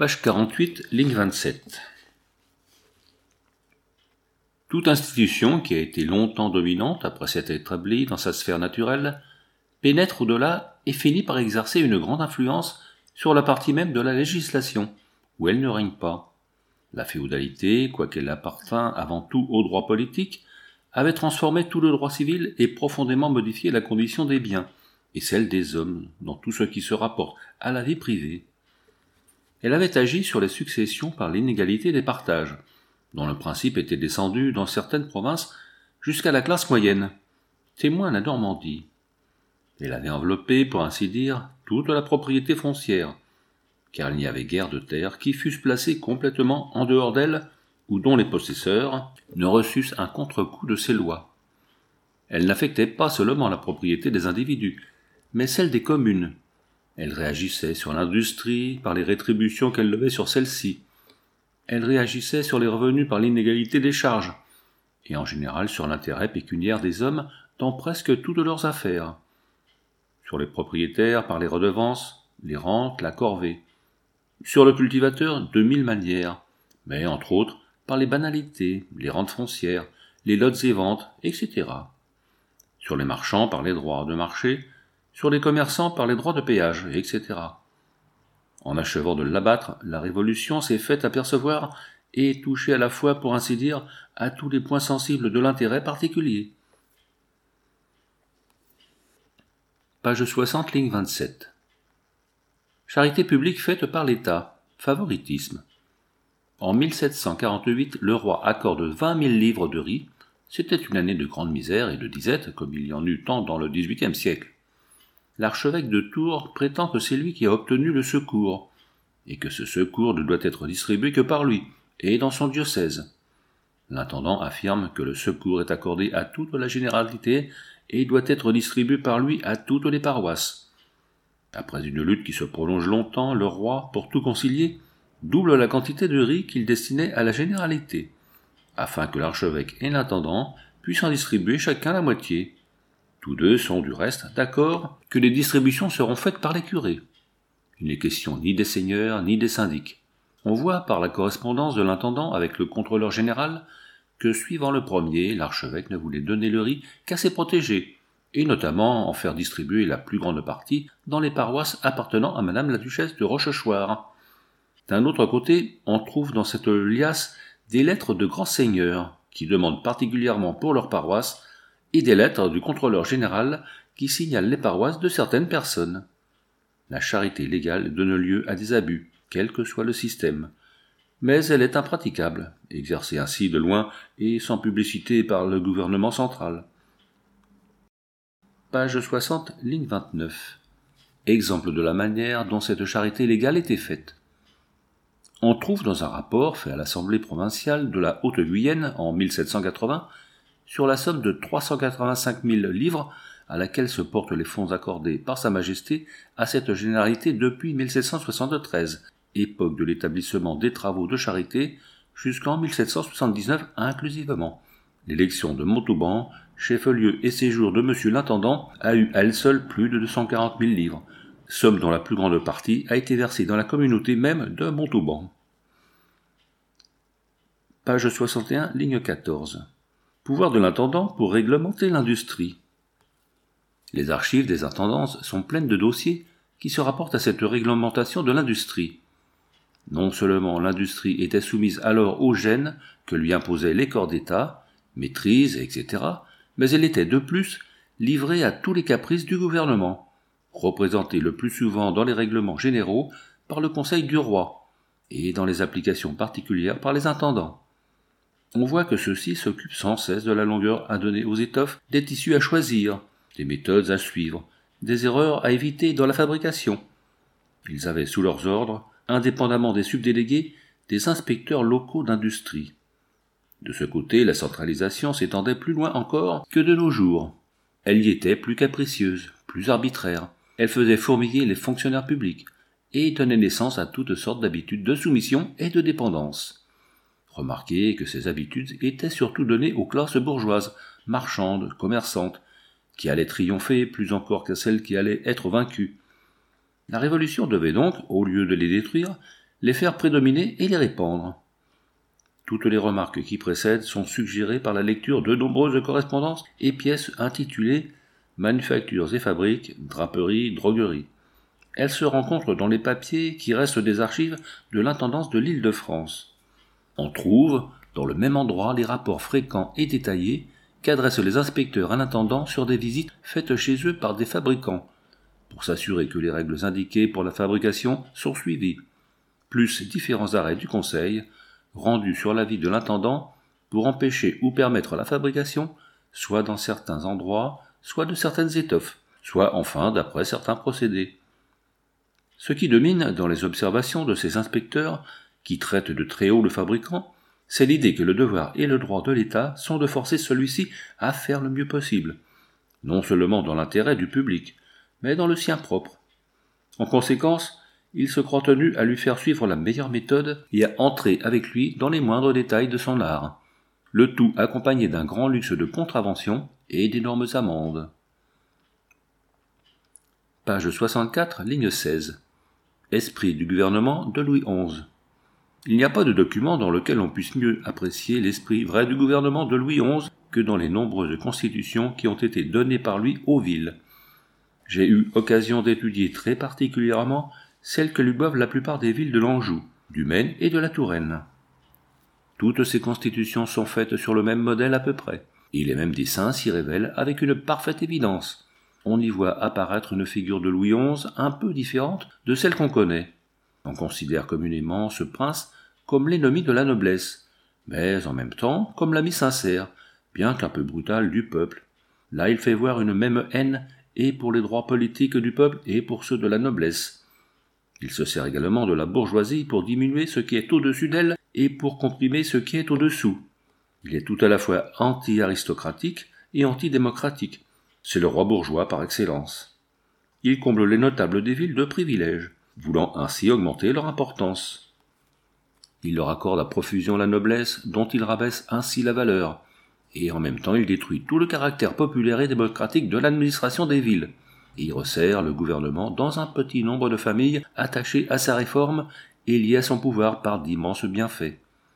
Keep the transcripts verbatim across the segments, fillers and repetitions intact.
Page quarante-huit, ligne vingt-sept. Toute institution qui a été longtemps dominante après s'être établie dans sa sphère naturelle pénètre au-delà et finit par exercer une grande influence sur la partie même de la législation, où elle ne règne pas. La féodalité, quoiqu'elle appartînt avant tout au droit politique, avait transformé tout le droit civil et profondément modifié la condition des biens et celle des hommes dans tout ce qui se rapporte à la vie privée. Elle avait agi sur les successions par l'inégalité des partages, dont le principe était descendu dans certaines provinces jusqu'à la classe moyenne, témoin la Normandie. Elle avait enveloppé, pour ainsi dire, toute la propriété foncière, car il n'y avait guère de terres qui fussent placées complètement en dehors d'elle ou dont les possesseurs ne reçussent un contre-coup de ces lois. Elle n'affectait pas seulement la propriété des individus, mais celle des communes. Elle réagissait sur l'industrie par les rétributions qu'elle levait sur celle-ci. Elle réagissait sur les revenus par l'inégalité des charges, et en général sur l'intérêt pécuniaire des hommes dans presque toutes leurs affaires. Sur les propriétaires par les redevances, les rentes, la corvée. Sur le cultivateur de mille manières, mais entre autres par les banalités, les rentes foncières, les lots et ventes, et cetera. Sur les marchands par les droits de marché, sur les commerçants par les droits de péage, et cetera. En achevant de l'abattre, la Révolution s'est faite apercevoir et toucher à la fois, pour ainsi dire, à tous les points sensibles de l'intérêt particulier. Page soixante, ligne vingt-sept. Charité publique faite par l'État, favoritisme. En mille sept cent quarante-huit, le roi accorde vingt mille livres de riz. C'était une année de grande misère et de disette, comme il y en eut tant dans le dix-huitième siècle. L'archevêque de Tours prétend que c'est lui qui a obtenu le secours, et que ce secours ne doit être distribué que par lui, et dans son diocèse. L'intendant affirme que le secours est accordé à toute la généralité et doit être distribué par lui à toutes les paroisses. Après une lutte qui se prolonge longtemps, le roi, pour tout concilier, double la quantité de riz qu'il destinait à la généralité, afin que l'archevêque et l'intendant puissent en distribuer chacun la moitié. Tous deux sont du reste d'accord que les distributions seront faites par les curés. Il n'est question ni des seigneurs ni des syndics. On voit par la correspondance de l'intendant avec le contrôleur général que, suivant le premier, l'archevêque ne voulait donner le riz qu'à ses protégés, et notamment en faire distribuer la plus grande partie dans les paroisses appartenant à madame la duchesse de Rochechouart. D'un autre côté, on trouve dans cette liasse des lettres de grands seigneurs qui demandent particulièrement pour leur paroisse et des lettres du contrôleur général qui signalent les paroisses de certaines personnes. La charité légale donne lieu à des abus, quel que soit le système, mais elle est impraticable, exercée ainsi de loin et sans publicité par le gouvernement central. Page soixante, ligne vingt-neuf. Exemple de la manière dont cette charité légale était faite. On trouve dans un rapport fait à l'Assemblée provinciale de la Haute-Guyenne en mille sept cent quatre-vingts sur la somme de trois cent quatre-vingt-cinq mille livres à laquelle se portent les fonds accordés par Sa Majesté à cette généralité depuis mille sept cent soixante-treize, époque de l'établissement des travaux de charité, jusqu'en mille sept cent soixante-dix-neuf inclusivement. L'élection de Montauban, chef-lieu et séjour de monsieur l'intendant, a eu à elle seule plus de deux cent quarante mille livres, somme dont la plus grande partie a été versée dans la communauté même de Montauban. Page soixante et un, ligne quatorze. Pouvoir de l'intendant pour réglementer l'industrie. Les archives des intendances sont pleines de dossiers qui se rapportent à cette réglementation de l'industrie. Non seulement l'industrie était soumise alors aux gènes que lui imposaient les corps d'État, maîtrise, et cetera, mais elle était de plus livrée à tous les caprices du gouvernement, représentée le plus souvent dans les règlements généraux par le Conseil du roi, et dans les applications particulières par les intendants. On voit que ceux-ci s'occupent sans cesse de la longueur à donner aux étoffes, des tissus à choisir, des méthodes à suivre, des erreurs à éviter dans la fabrication. Ils avaient sous leurs ordres, indépendamment des subdélégués, des inspecteurs locaux d'industrie. De ce côté, la centralisation s'étendait plus loin encore que de nos jours. Elle y était plus capricieuse, plus arbitraire. Elle faisait fourmiller les fonctionnaires publics et donnait naissance à toutes sortes d'habitudes de soumission et de dépendance. Remarquez que ces habitudes étaient surtout données aux classes bourgeoises, marchandes, commerçantes, qui allaient triompher plus encore que celles qui allaient être vaincues. La Révolution devait donc, au lieu de les détruire, les faire prédominer et les répandre. Toutes les remarques qui précèdent sont suggérées par la lecture de nombreuses correspondances et pièces intitulées « Manufactures et fabriques, draperies, drogueries ». Elles se rencontrent dans les papiers qui restent des archives de l'intendance de l'Île-de-France. On trouve, dans le même endroit, les rapports fréquents et détaillés qu'adressent les inspecteurs à l'intendant sur des visites faites chez eux par des fabricants, pour s'assurer que les règles indiquées pour la fabrication sont suivies, plus différents arrêts du Conseil, rendus sur l'avis de l'intendant pour empêcher ou permettre la fabrication, soit dans certains endroits, soit de certaines étoffes, soit enfin d'après certains procédés. Ce qui domine dans les observations de ces inspecteurs, qui traitent de très haut le fabricant, c'est l'idée que le devoir et le droit de l'État sont de forcer celui-ci à faire le mieux possible, non seulement dans l'intérêt du public, mais dans le sien propre. En conséquence, il se croit tenu à lui faire suivre la meilleure méthode et à entrer avec lui dans les moindres détails de son art, le tout accompagné d'un grand luxe de contraventions et d'énormes amendes. Page soixante-quatre, ligne seize. Esprit du gouvernement de Louis onze. Il n'y a pas de document dans lequel on puisse mieux apprécier l'esprit vrai du gouvernement de Louis onze que dans les nombreuses constitutions qui ont été données par lui aux villes. J'ai eu occasion d'étudier très particulièrement celles que lui boivent la plupart des villes de l'Anjou, du Maine et de la Touraine. Toutes ces constitutions sont faites sur le même modèle à peu près, et les mêmes dessins s'y révèlent avec une parfaite évidence. On y voit apparaître une figure de Louis onze un peu différente de celle qu'on connaît. On considère communément ce prince comme l'ennemi de la noblesse, mais en même temps comme l'ami sincère, bien qu'un peu brutal du peuple. Là il fait voir une même haine et pour les droits politiques du peuple et pour ceux de la noblesse. Il se sert également de la bourgeoisie pour diminuer ce qui est au-dessus d'elle et pour comprimer ce qui est au-dessous. Il est tout à la fois anti-aristocratique et antidémocratique. C'est le roi bourgeois par excellence. Il comble les notables des villes de privilèges, voulant ainsi augmenter leur importance. Il leur accorde à profusion la noblesse, dont il rabaisse ainsi la valeur, et en même temps il détruit tout le caractère populaire et démocratique de l'administration des villes, et il resserre le gouvernement dans un petit nombre de familles attachées à sa réforme et liées à son pouvoir par d'immenses bienfaits.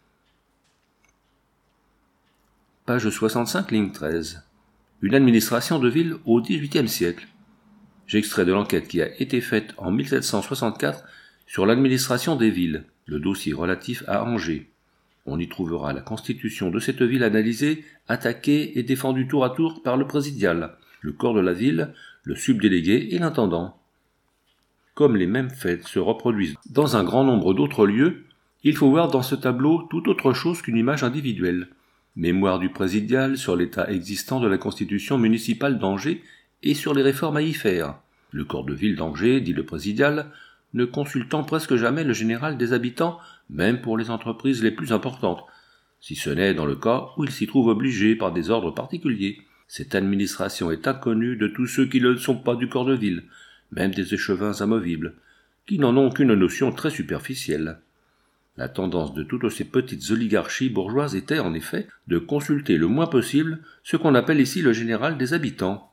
Page soixante-cinq, ligne treize. Une administration de ville au dix-huitième siècle. J'extrais de l'enquête qui a été faite en mille sept cent soixante-quatre sur l'administration des villes, le dossier relatif à Angers. On y trouvera la constitution de cette ville analysée, attaquée et défendue tour à tour par le présidial, le corps de la ville, le subdélégué et l'intendant. Comme les mêmes faits se reproduisent dans un grand nombre d'autres lieux, il faut voir dans ce tableau tout autre chose qu'une image individuelle. Mémoire du présidial sur l'état existant de la constitution municipale d'Angers et sur les réformes à y faire. Le corps de ville d'Angers, dit le présidial, ne consultant presque jamais le général des habitants, même pour les entreprises les plus importantes, si ce n'est dans le cas où il s'y trouve obligé par des ordres particuliers. Cette administration est inconnue de tous ceux qui ne sont pas du corps de ville, même des échevins amovibles, qui n'en ont qu'une notion très superficielle. La tendance de toutes ces petites oligarchies bourgeoises était, en effet, de consulter le moins possible ce qu'on appelle ici le général des habitants.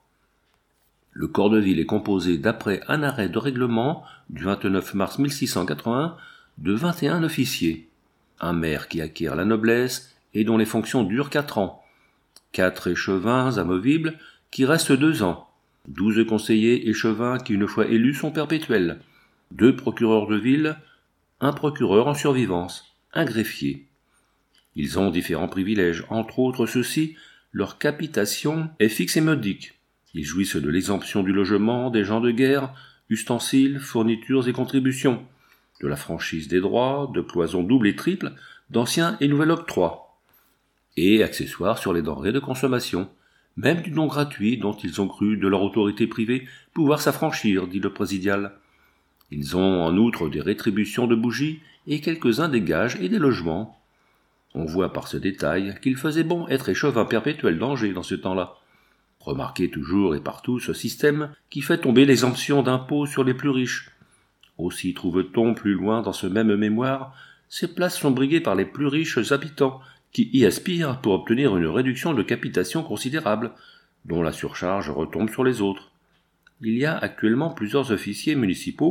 Le corps de ville est composé, d'après un arrêt de règlement du vingt-neuf mars mille six cent quatre-vingt-un, de vingt et un officiers, un maire qui acquiert la noblesse et dont les fonctions durent quatre ans, quatre échevins amovibles qui restent deux ans, douze conseillers échevins qui, une fois élus, sont perpétuels, deux procureurs de ville, un procureur en survivance, un greffier. Ils ont différents privilèges, entre autres ceux-ci, leur capitation est fixe et modique. Ils jouissent de l'exemption du logement, des gens de guerre, ustensiles, fournitures et contributions, de la franchise des droits, de cloisons doubles et triples, d'anciens et nouvel octroi, et accessoires sur les denrées de consommation, même du don gratuit dont ils ont cru de leur autorité privée pouvoir s'affranchir, dit le présidial. Ils ont en outre des rétributions de bougies et quelques-uns des gages et des logements. On voit par ce détail qu'il faisait bon être échevin perpétuel d'Angers dans ce temps-là. Remarquez toujours et partout ce système qui fait tomber l'exemption d'impôts sur les plus riches. Aussi trouve-t-on plus loin dans ce même mémoire, ces places sont briguées par les plus riches habitants qui y aspirent pour obtenir une réduction de capitation considérable, dont la surcharge retombe sur les autres. Il y a actuellement plusieurs officiers municipaux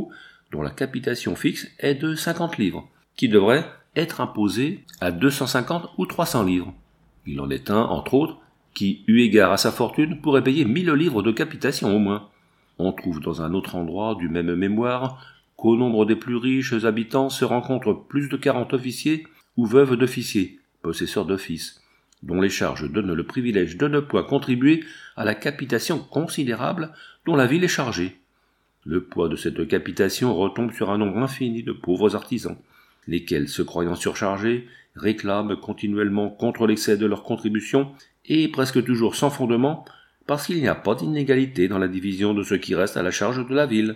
dont la capitation fixe est de cinquante livres, qui devrait être imposé à deux cent cinquante ou trois cents livres. Il en est un, entre autres, qui, eu égard à sa fortune, pourrait payer mille livres de capitation au moins. On trouve dans un autre endroit du même mémoire qu'au nombre des plus riches habitants se rencontrent plus de quarante officiers ou veuves d'officiers, possesseurs d'office, dont les charges donnent le privilège de ne point contribuer à la capitation considérable dont la ville est chargée. Le poids de cette capitation retombe sur un nombre infini de pauvres artisans, lesquels, se croyant surchargés, réclament continuellement contre l'excès de leur contribution et presque toujours sans fondement, parce qu'il n'y a pas d'inégalité dans la division de ce qui reste à la charge de la ville.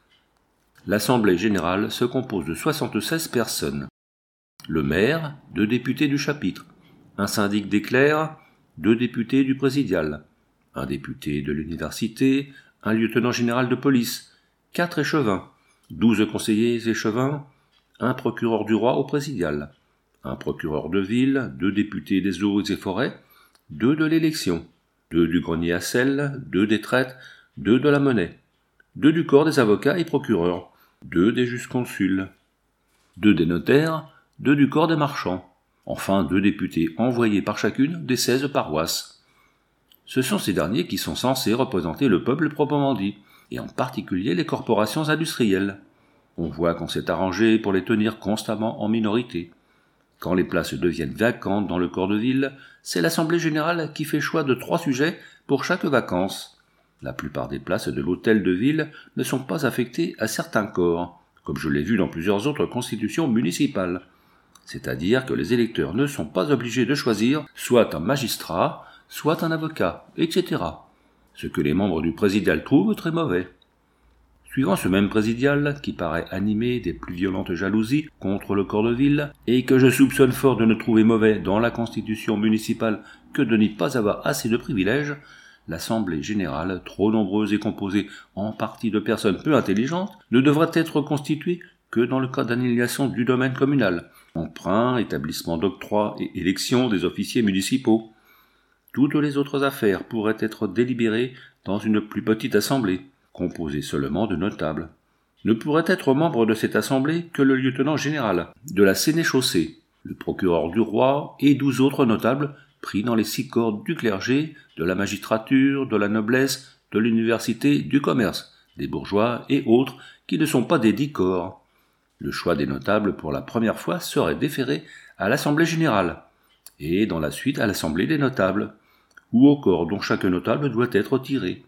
L'Assemblée générale se compose de soixante-seize personnes. Le maire, deux députés du chapitre, un syndic des clercs, deux députés du présidial, un député de l'université, un lieutenant général de police, quatre échevins, douze conseillers échevins, un procureur du roi au présidial, un procureur de ville, deux députés des eaux et forêts, deux de l'élection, deux du grenier à sel, deux des traites, deux de la monnaie, deux du corps des avocats et procureurs, deux des jurisconsuls, deux des notaires, deux du corps des marchands, enfin deux députés envoyés par chacune des seize paroisses. Ce sont ces derniers qui sont censés représenter le peuple proprement dit, et en particulier les corporations industrielles. On voit qu'on s'est arrangé pour les tenir constamment en minorité. Quand les places deviennent vacantes dans le corps de ville, c'est l'Assemblée générale qui fait choix de trois sujets pour chaque vacance. La plupart des places de l'hôtel de ville ne sont pas affectées à certains corps, comme je l'ai vu dans plusieurs autres constitutions municipales. C'est-à-dire que les électeurs ne sont pas obligés de choisir soit un magistrat, soit un avocat, et cetera. Ce que les membres du présidial trouvent très mauvais. Suivant ce même présidial, qui paraît animé des plus violentes jalousies contre le corps de ville, et que je soupçonne fort de ne trouver mauvais dans la constitution municipale que de n'y pas avoir assez de privilèges, l'Assemblée générale, trop nombreuse et composée en partie de personnes peu intelligentes, ne devrait être constituée que dans le cas d'annihilation du domaine communal, emprunt, établissement d'octroi et élection des officiers municipaux. Toutes les autres affaires pourraient être délibérées dans une plus petite assemblée, composée seulement de notables. Ne pourrait être membre de cette assemblée que le lieutenant général de la sénéchaussée, le procureur du roi et douze autres notables pris dans les six corps du clergé, de la magistrature, de la noblesse, de l'université, du commerce, des bourgeois et autres qui ne sont pas des dix corps. Le choix des notables pour la première fois serait déféré à l'Assemblée générale, et dans la suite à l'Assemblée des notables, ou au corps dont chaque notable doit être tiré.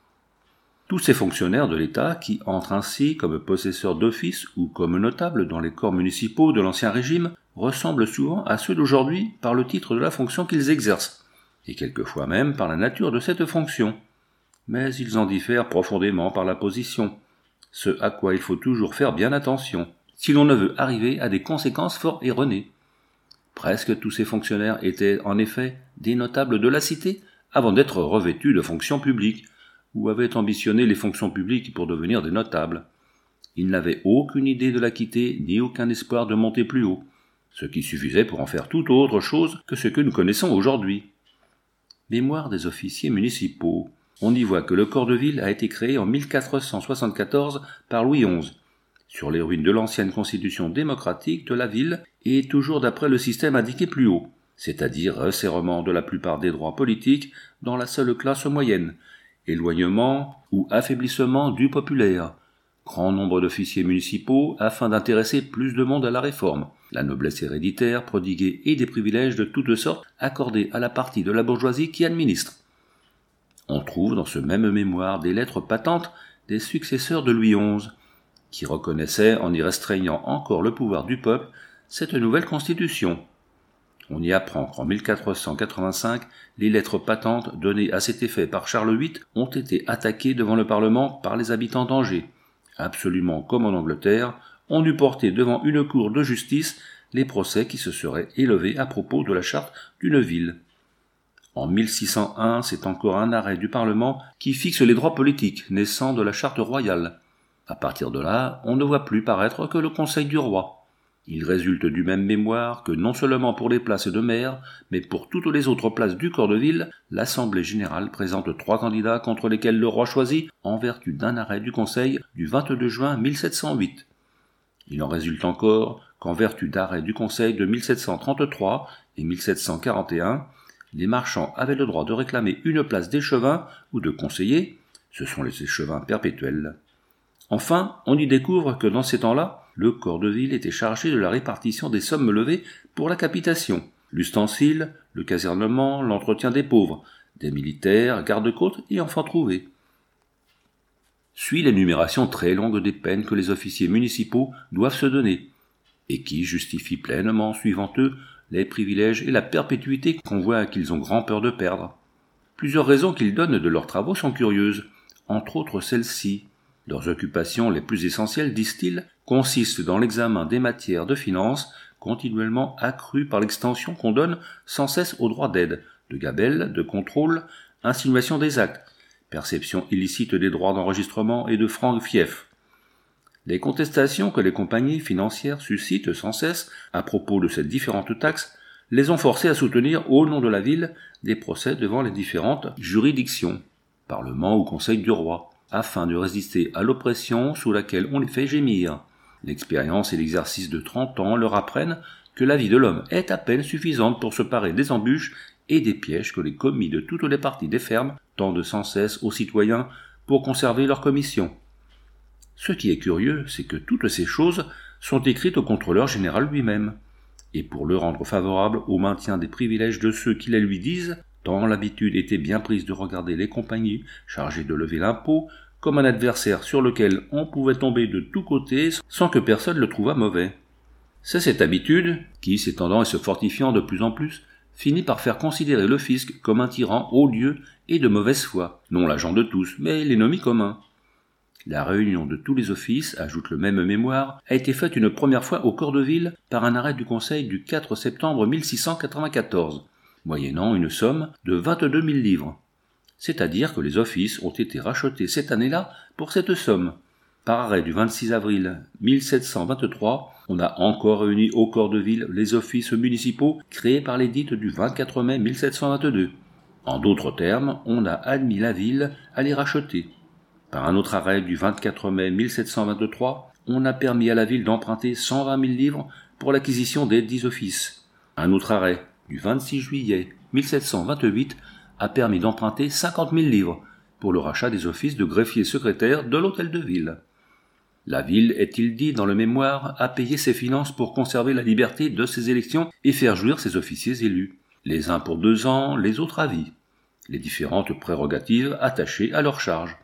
Tous ces fonctionnaires de l'État qui entrent ainsi comme possesseurs d'office ou comme notables dans les corps municipaux de l'Ancien Régime ressemblent souvent à ceux d'aujourd'hui par le titre de la fonction qu'ils exercent, et quelquefois même par la nature de cette fonction. Mais ils en diffèrent profondément par la position, ce à quoi il faut toujours faire bien attention, si l'on ne veut arriver à des conséquences fort erronées. Presque tous ces fonctionnaires étaient en effet des notables de la cité avant d'être revêtus de fonctions publiques, ou avaient ambitionné les fonctions publiques pour devenir des notables. Ils n'avaient aucune idée de la quitter, ni aucun espoir de monter plus haut, ce qui suffisait pour en faire tout autre chose que ce que nous connaissons aujourd'hui. Mémoire des officiers municipaux. On y voit que le corps de ville a été créé en mille quatre cent soixante-quatorze par Louis onze, sur les ruines de l'ancienne constitution démocratique de la ville et toujours d'après le système indiqué plus haut, c'est-à-dire resserrement de la plupart des droits politiques dans la seule classe moyenne, éloignement ou affaiblissement du populaire, grand nombre d'officiers municipaux afin d'intéresser plus de monde à la réforme, la noblesse héréditaire prodiguée et des privilèges de toutes sortes accordés à la partie de la bourgeoisie qui administre. On trouve dans ce même mémoire des lettres patentes des successeurs de Louis onze, qui reconnaissaient, en y restreignant encore le pouvoir du peuple, cette nouvelle constitution. On y apprend qu'en mille quatre cent quatre-vingt-cinq, les lettres patentes données à cet effet par Charles huit ont été attaquées devant le Parlement par les habitants d'Angers. Absolument comme en Angleterre, on eût porté devant une cour de justice les procès qui se seraient élevés à propos de la charte d'une ville. En mille six cent un, c'est encore un arrêt du Parlement qui fixe les droits politiques naissant de la charte royale. À partir de là, on ne voit plus paraître que le Conseil du roi. Il résulte du même mémoire que non seulement pour les places de maire, mais pour toutes les autres places du corps de ville, l'Assemblée générale présente trois candidats contre lesquels le roi choisit en vertu d'un arrêt du Conseil du vingt-deux juin mille sept cent huit. Il en résulte encore qu'en vertu d'arrêts du Conseil de mille sept cent trente-trois et mille sept cent quarante et un, les marchands avaient le droit de réclamer une place d'échevin ou de conseiller, ce sont les échevins perpétuels. Enfin, on y découvre que dans ces temps-là, le corps de ville était chargé de la répartition des sommes levées pour la capitation, l'ustensile, le casernement, l'entretien des pauvres, des militaires, gardes-côtes et enfants trouvés. Suit l'énumération très longue des peines que les officiers municipaux doivent se donner, et qui justifient pleinement, suivant eux, les privilèges et la perpétuité qu'on voit qu'ils ont grand peur de perdre. Plusieurs raisons qu'ils donnent de leurs travaux sont curieuses, entre autres celles-ci. Leurs occupations les plus essentielles, disent-ils, consistent dans l'examen des matières de finance, continuellement accrues par l'extension qu'on donne sans cesse aux droits d'aide, de gabelle, de contrôle, insinuation des actes, perception illicite des droits d'enregistrement et de francs fiefs. Les contestations que les compagnies financières suscitent sans cesse à propos de ces différentes taxes les ont forcés à soutenir au nom de la ville des procès devant les différentes juridictions, parlement ou conseil du roi, afin de résister à l'oppression sous laquelle on les fait gémir. L'expérience et l'exercice de trente ans leur apprennent que la vie de l'homme est à peine suffisante pour se parer des embûches et des pièges que les commis de toutes les parties des fermes tendent sans cesse aux citoyens pour conserver leur commission. Ce qui est curieux, c'est que toutes ces choses sont écrites au contrôleur général lui-même, et pour le rendre favorable au maintien des privilèges de ceux qui les lui disent, tant l'habitude était bien prise de regarder les compagnies chargées de lever l'impôt comme un adversaire sur lequel on pouvait tomber de tous côtés sans que personne le trouvât mauvais. C'est cette habitude qui, s'étendant et se fortifiant de plus en plus, finit par faire considérer le fisc comme un tyran odieux et de mauvaise foi, non l'agent de tous, mais l'ennemi commun. La réunion de tous les offices, ajoute le même mémoire, a été faite une première fois au corps de ville par un arrêt du Conseil du quatre septembre mille six cent quatre-vingt-quatorze, moyennant une somme de vingt-deux mille livres. C'est-à-dire que les offices ont été rachetés cette année-là pour cette somme. Par arrêt du vingt-six avril mille sept cent vingt-trois, on a encore réuni au corps de ville les offices municipaux créés par l'édit du vingt-quatre mai mille sept cent vingt-deux. En d'autres termes, on a admis la ville à les racheter. Par un autre arrêt du vingt-quatre mai mille sept cent vingt-trois, on a permis à la ville d'emprunter cent vingt mille livres pour l'acquisition des dix offices. Un autre arrêt du vingt-six juillet mille sept cent vingt-huit a permis d'emprunter cinquante mille livres pour le rachat des offices de greffier secrétaire de l'hôtel de ville. La ville, est-il dit dans le mémoire, a payé ses finances pour conserver la liberté de ses élections et faire jouir ses officiers élus, les uns pour deux ans, les autres à vie, les différentes prérogatives attachées à leur charge.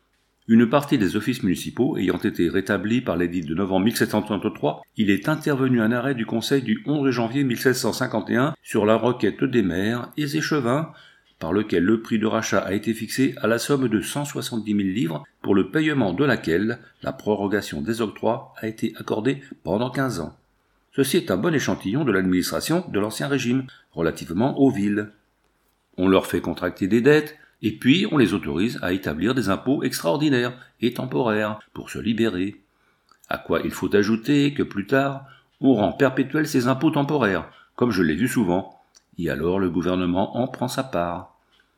Une partie des offices municipaux ayant été rétablis par l'édit de novembre mille sept cent trente-trois, il est intervenu un arrêt du Conseil du onze janvier mille sept cent cinquante et un sur la requête des maires et échevins, par lequel le prix de rachat a été fixé à la somme de cent soixante-dix mille livres, pour le paiement de laquelle la prorogation des octrois a été accordée pendant quinze ans. Ceci est un bon échantillon de l'administration de l'Ancien Régime, relativement aux villes. On leur fait contracter des dettes, et puis on les autorise à établir des impôts extraordinaires et temporaires pour se libérer. À quoi il faut ajouter que plus tard, on rend perpétuels ces impôts temporaires, comme je l'ai vu souvent, et alors le gouvernement en prend sa part.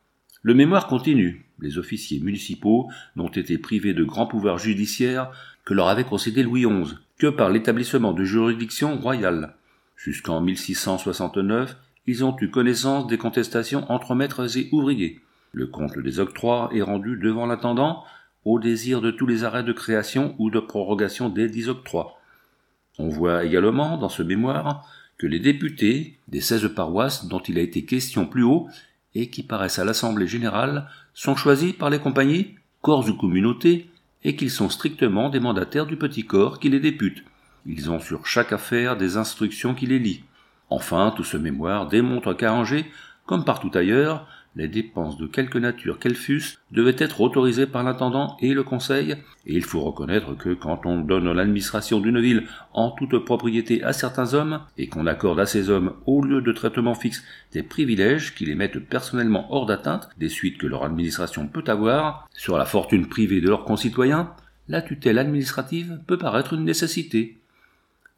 Le mémoire continue. Les officiers municipaux n'ont été privés de grands pouvoirs judiciaires que leur avait concédé Louis onze, que par l'établissement de juridictions royales. Jusqu'en mille six cent soixante-neuf, ils ont eu connaissance des contestations entre maîtres et ouvriers. Le compte des octrois est rendu devant l'intendant au désir de tous les arrêts de création ou de prorogation des dix octrois. On voit également dans ce mémoire que les députés des seize paroisses dont il a été question plus haut et qui paraissent à l'Assemblée générale sont choisis par les compagnies, corps ou communautés, et qu'ils sont strictement des mandataires du petit corps qui les députe. Ils ont sur chaque affaire des instructions qui les lient. Enfin, tout ce mémoire démontre qu'à Angers, comme partout ailleurs, les dépenses de quelque nature qu'elles fussent devaient être autorisées par l'intendant et le conseil, et il faut reconnaître que quand on donne l'administration d'une ville en toute propriété à certains hommes, et qu'on accorde à ces hommes, au lieu de traitement fixe, des privilèges qui les mettent personnellement hors d'atteinte des suites que leur administration peut avoir sur la fortune privée de leurs concitoyens, la tutelle administrative peut paraître une nécessité.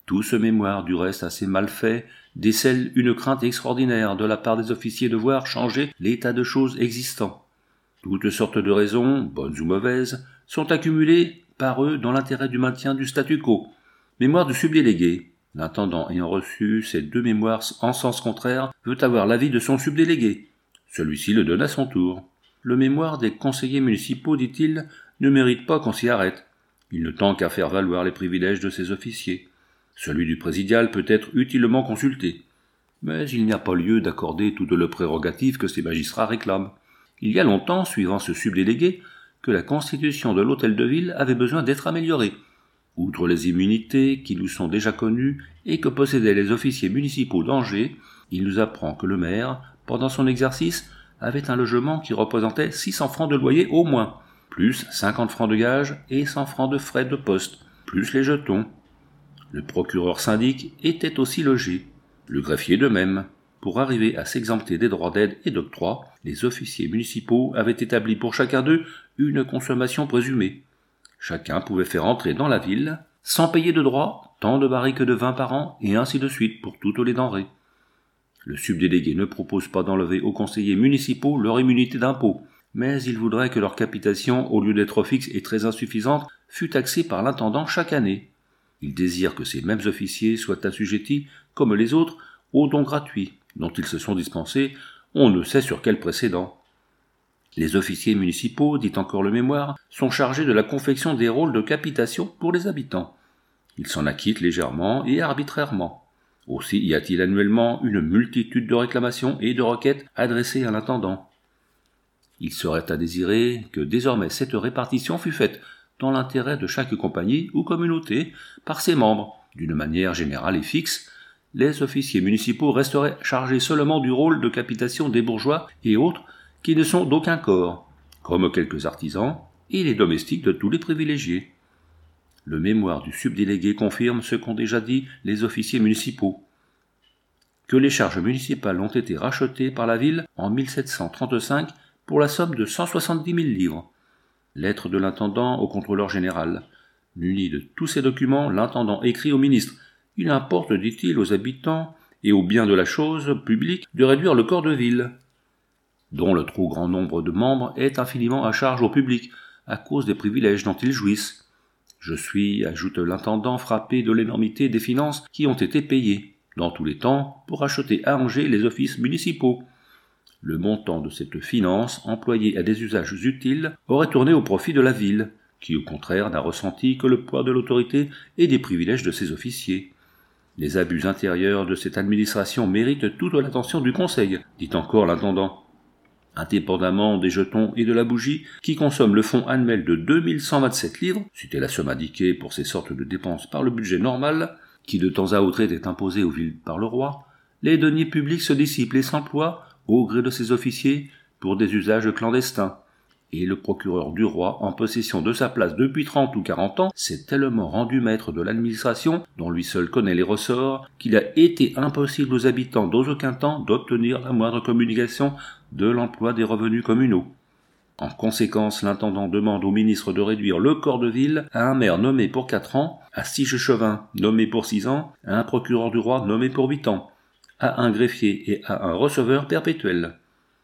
Tout ce mémoire, du reste assez mal fait, décèle une crainte extraordinaire de la part des officiers de voir changer l'état de choses existant. Toutes sortes de raisons, bonnes ou mauvaises, sont accumulées par eux dans l'intérêt du maintien du statu quo. Mémoire du subdélégué. L'intendant ayant reçu ces deux mémoires en sens contraire veut avoir l'avis de son subdélégué. Celui-ci le donne à son tour. Le mémoire des conseillers municipaux, dit-il, ne mérite pas qu'on s'y arrête. Il ne tend qu'à faire valoir les privilèges de ses officiers. Celui du présidial peut être utilement consulté. Mais il n'y a pas lieu d'accorder toutes les prérogatives que ces magistrats réclament. Il y a longtemps, suivant ce subdélégué, que la constitution de l'hôtel de ville avait besoin d'être améliorée. Outre les immunités qui nous sont déjà connues et que possédaient les officiers municipaux d'Angers, il nous apprend que le maire, pendant son exercice, avait un logement qui représentait six cents francs de loyer au moins, plus cinquante francs de gage et cent francs de frais de poste, plus les jetons. Le procureur syndic était aussi logé, le greffier de même. Pour arriver à s'exempter des droits d'aide et d'octroi, les officiers municipaux avaient établi pour chacun d'eux une consommation présumée. Chacun pouvait faire entrer dans la ville, sans payer de droits, tant de barriques de vin par an, et ainsi de suite pour toutes les denrées. Le subdélégué ne propose pas d'enlever aux conseillers municipaux leur immunité d'impôt, mais il voudrait que leur capitation, au lieu d'être fixe et très insuffisante, fût taxée par l'intendant chaque année. Il désire que ces mêmes officiers soient assujettis, comme les autres, aux dons gratuits, dont ils se sont dispensés, on ne sait sur quel précédent. Les officiers municipaux, dit encore le mémoire, sont chargés de la confection des rôles de capitation pour les habitants. Ils s'en acquittent légèrement et arbitrairement. Aussi y a-t-il annuellement une multitude de réclamations et de requêtes adressées à l'intendant. Il serait à désirer que désormais cette répartition fût faite dans l'intérêt de chaque compagnie ou communauté par ses membres, d'une manière générale et fixe. Les officiers municipaux resteraient chargés seulement du rôle de capitation des bourgeois et autres qui ne sont d'aucun corps, comme quelques artisans et les domestiques de tous les privilégiés. Le mémoire du subdélégué confirme ce qu'ont déjà dit les officiers municipaux, que les charges municipales ont été rachetées par la ville en mille sept cent trente-cinq pour la somme de cent soixante-dix mille livres. Lettre de l'intendant au contrôleur général. Muni de tous ces documents, l'intendant écrit au ministre. Il importe, dit-il, aux habitants et aux biens de la chose publique de réduire le corps de ville, dont le trop grand nombre de membres est infiniment à charge au public, à cause des privilèges dont ils jouissent. Je suis, ajoute l'intendant, frappé de l'énormité des finances qui ont été payées, dans tous les temps, pour acheter à Angers les offices municipaux. Le montant de cette finance, employée à des usages utiles, aurait tourné au profit de la ville, qui au contraire n'a ressenti que le poids de l'autorité et des privilèges de ses officiers. Les abus intérieurs de cette administration méritent toute l'attention du Conseil, dit encore l'intendant. Indépendamment des jetons et de la bougie, qui consomment le fonds annuel de deux mille cent vingt-sept livres, c'était la somme indiquée pour ces sortes de dépenses par le budget normal, qui de temps à autre était imposé aux villes par le roi, les deniers publics se dissipent et s'emploient, au gré de ses officiers, pour des usages clandestins. Et le procureur du roi, en possession de sa place depuis trente ou quarante ans, s'est tellement rendu maître de l'administration, dont lui seul connaît les ressorts, qu'il a été impossible aux habitants dans aucun temps d'obtenir la moindre communication de l'emploi des revenus communaux. En conséquence, l'intendant demande au ministre de réduire le corps de ville à un maire nommé pour quatre ans, à six chevins nommés pour six ans, à un procureur du roi nommé pour huit ans, à un greffier et à un receveur perpétuel.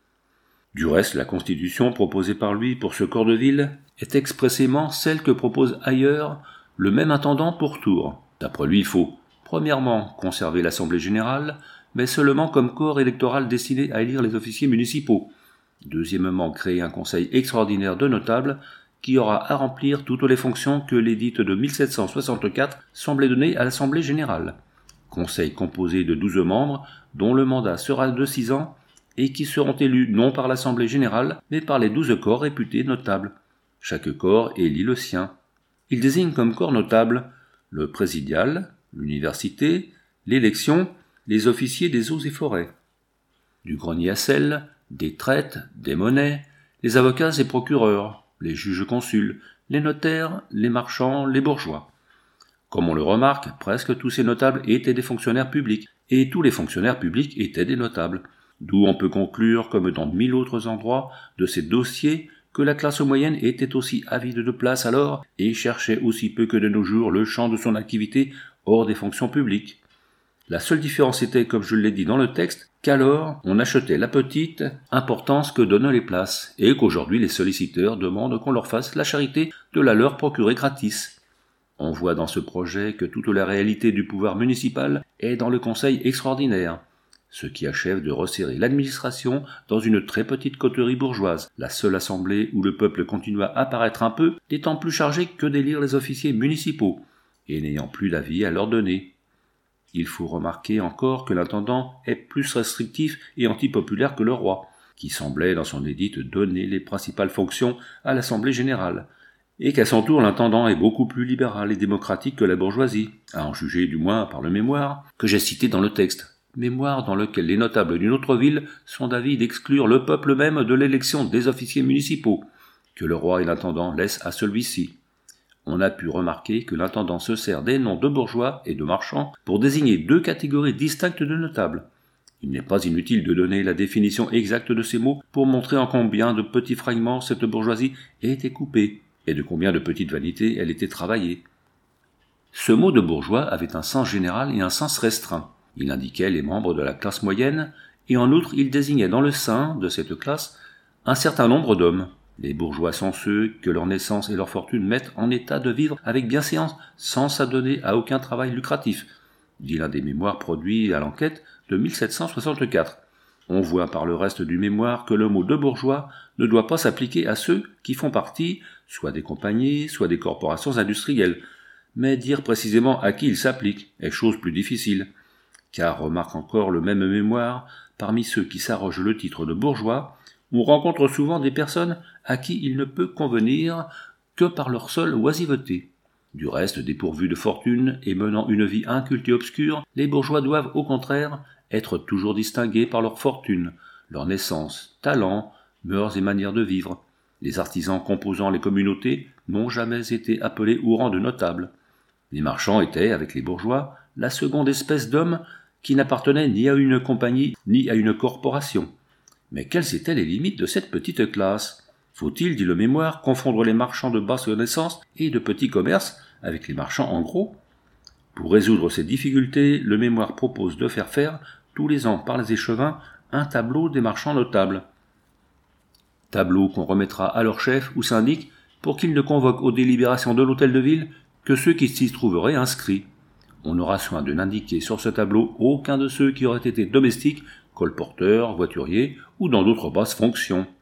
Du reste, la constitution proposée par lui pour ce corps de ville est expressément celle que propose ailleurs le même intendant pour Tours. D'après lui, il faut, premièrement, conserver l'Assemblée générale, mais seulement comme corps électoral destiné à élire les officiers municipaux. Deuxièmement, créer un conseil extraordinaire de notables qui aura à remplir toutes les fonctions que l'édit de mille sept cent soixante-quatre semblait donner à l'Assemblée générale. Conseil composé de douze membres, dont le mandat sera de six ans, et qui seront élus non par l'Assemblée générale, mais par les douze corps réputés notables. Chaque corps élit le sien. Il désigne comme corps notables le présidial, l'université, l'élection, les officiers des eaux et forêts. Du grenier à sel, des traites, des monnaies, les avocats et procureurs, les juges consuls, les notaires, les marchands, les bourgeois. Comme on le remarque, presque tous ces notables étaient des fonctionnaires publics, et tous les fonctionnaires publics étaient des notables. D'où on peut conclure, comme dans mille autres endroits de ces dossiers, que la classe moyenne était aussi avide de place alors et cherchait aussi peu que de nos jours le champ de son activité hors des fonctions publiques. La seule différence était, comme je l'ai dit dans le texte, qu'alors on achetait la petite importance que donnent les places, et qu'aujourd'hui les solliciteurs demandent qu'on leur fasse la charité de la leur procurer gratis. On voit dans ce projet que toute la réalité du pouvoir municipal est dans le conseil extraordinaire, ce qui achève de resserrer l'administration dans une très petite coterie bourgeoise, la seule assemblée où le peuple continua à paraître un peu, n'étant plus chargé que d'élire les officiers municipaux, et n'ayant plus d'avis à leur donner. Il faut remarquer encore que l'intendant est plus restrictif et antipopulaire que le roi, qui semblait dans son édit donner les principales fonctions à l'Assemblée générale, et qu'à son tour l'intendant est beaucoup plus libéral et démocratique que la bourgeoisie, à en juger du moins par le mémoire que j'ai cité dans le texte, mémoire dans lequel les notables d'une autre ville sont d'avis d'exclure le peuple même de l'élection des officiers municipaux, que le roi et l'intendant laissent à celui-ci. On a pu remarquer que l'intendant se sert des noms de bourgeois et de marchands pour désigner deux catégories distinctes de notables. Il n'est pas inutile de donner la définition exacte de ces mots pour montrer en combien de petits fragments cette bourgeoisie était coupée, et de combien de petites vanités elle était travaillée. Ce mot de bourgeois avait un sens général et un sens restreint. Il indiquait les membres de la classe moyenne, et en outre il désignait dans le sein de cette classe un certain nombre d'hommes. Les bourgeois sont ceux que leur naissance et leur fortune mettent en état de vivre avec bienséance sans s'adonner à aucun travail lucratif, dit l'un des mémoires produits à l'enquête de mille sept cent soixante-quatre. On voit par le reste du mémoire que le mot de bourgeois ne doit pas s'appliquer à ceux qui font partie soit des compagnies, soit des corporations industrielles, mais dire précisément à qui il s'applique est chose plus difficile, car remarque encore le même mémoire, parmi ceux qui s'arrogent le titre de bourgeois, on rencontre souvent des personnes à qui il ne peut convenir que par leur seule oisiveté. Du reste, dépourvus de fortune et menant une vie inculte et obscure, les bourgeois doivent, au contraire, être toujours distingués par leur fortune, leur naissance, talent, mœurs et manières de vivre. Les artisans composant les communautés n'ont jamais été appelés au rang de notables. Les marchands étaient, avec les bourgeois, la seconde espèce d'hommes qui n'appartenaient ni à une compagnie ni à une corporation. Mais quelles étaient les limites de cette petite classe ? Faut-il, dit le mémoire, confondre les marchands de basse connaissance et de petits commerces avec les marchands en gros ? Pour résoudre ces difficultés, le mémoire propose de faire faire, tous les ans par les échevins, un tableau des marchands notables. Tableau qu'on remettra à leur chef ou syndic pour qu'ils ne convoquent aux délibérations de l'hôtel de ville que ceux qui s'y trouveraient inscrits. On aura soin de n'indiquer sur ce tableau aucun de ceux qui auraient été domestiques, colporteurs, voituriers ou dans d'autres basses fonctions.